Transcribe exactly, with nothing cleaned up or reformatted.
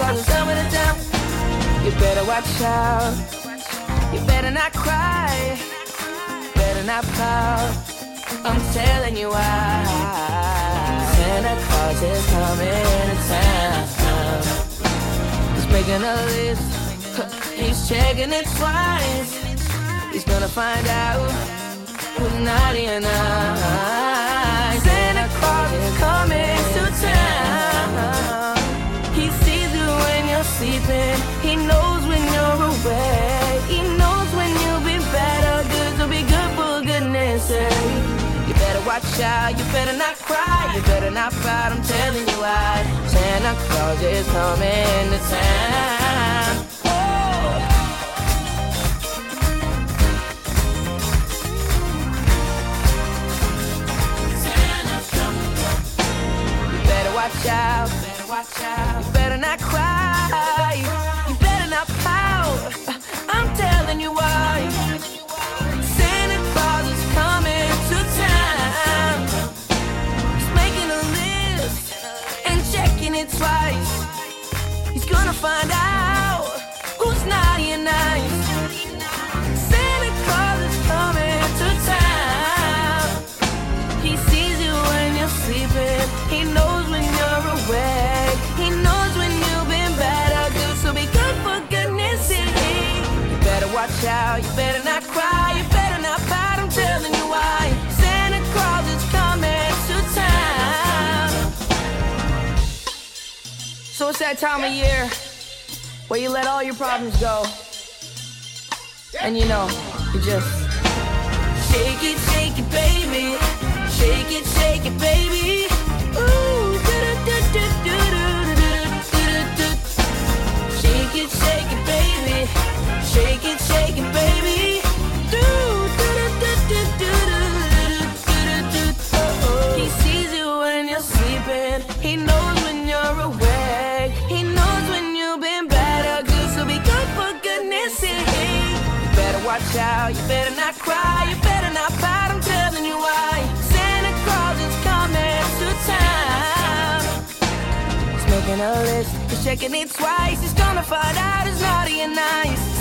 Claus is coming to town. You better watch out. You better not cry. Better not pout. I'm telling you why. Santa Claus is coming to town. He's making a list. He's checking it twice. He's gonna find out who's naughty and nice. Santa Claus is coming to town. He sees you when you're sleeping. He knows when you're awake. He knows when you'll be bad or good. So be good for goodness sake. You better watch out. You better not cry. You better not fight. I'm telling you why. Santa Claus is coming to town. Watch out, better watch out. You better not cry. You better not pout. I'm telling you why. Santa Claus is coming to town. He's making a list and checking it twice. He's gonna find out who's naughty and nice. Santa Claus is coming to town. He sees you when you're sleeping. He knows when you're awake. He knows when you've been bad or good. So be good for goodness sake. You better watch out. You better not cry. You better not pout. I'm telling you why. Santa Claus is coming to town. So it's that time of year where you let all your problems go. And you know, you just shake it, shake it, baby. Shake it, shake it, baby. Ooh, shake it, shake it, baby. Shake it, shake it, baby. He sees you when you're sleeping. He knows when you're awake. He knows when you've been bad or good. So be good for goodness sake. You better watch out. You better not cry. You better not pout. I'm telling you why. Santa Claus is coming to town. He's making a list. He's checking it twice. He's gonna find out who's naughty and nice.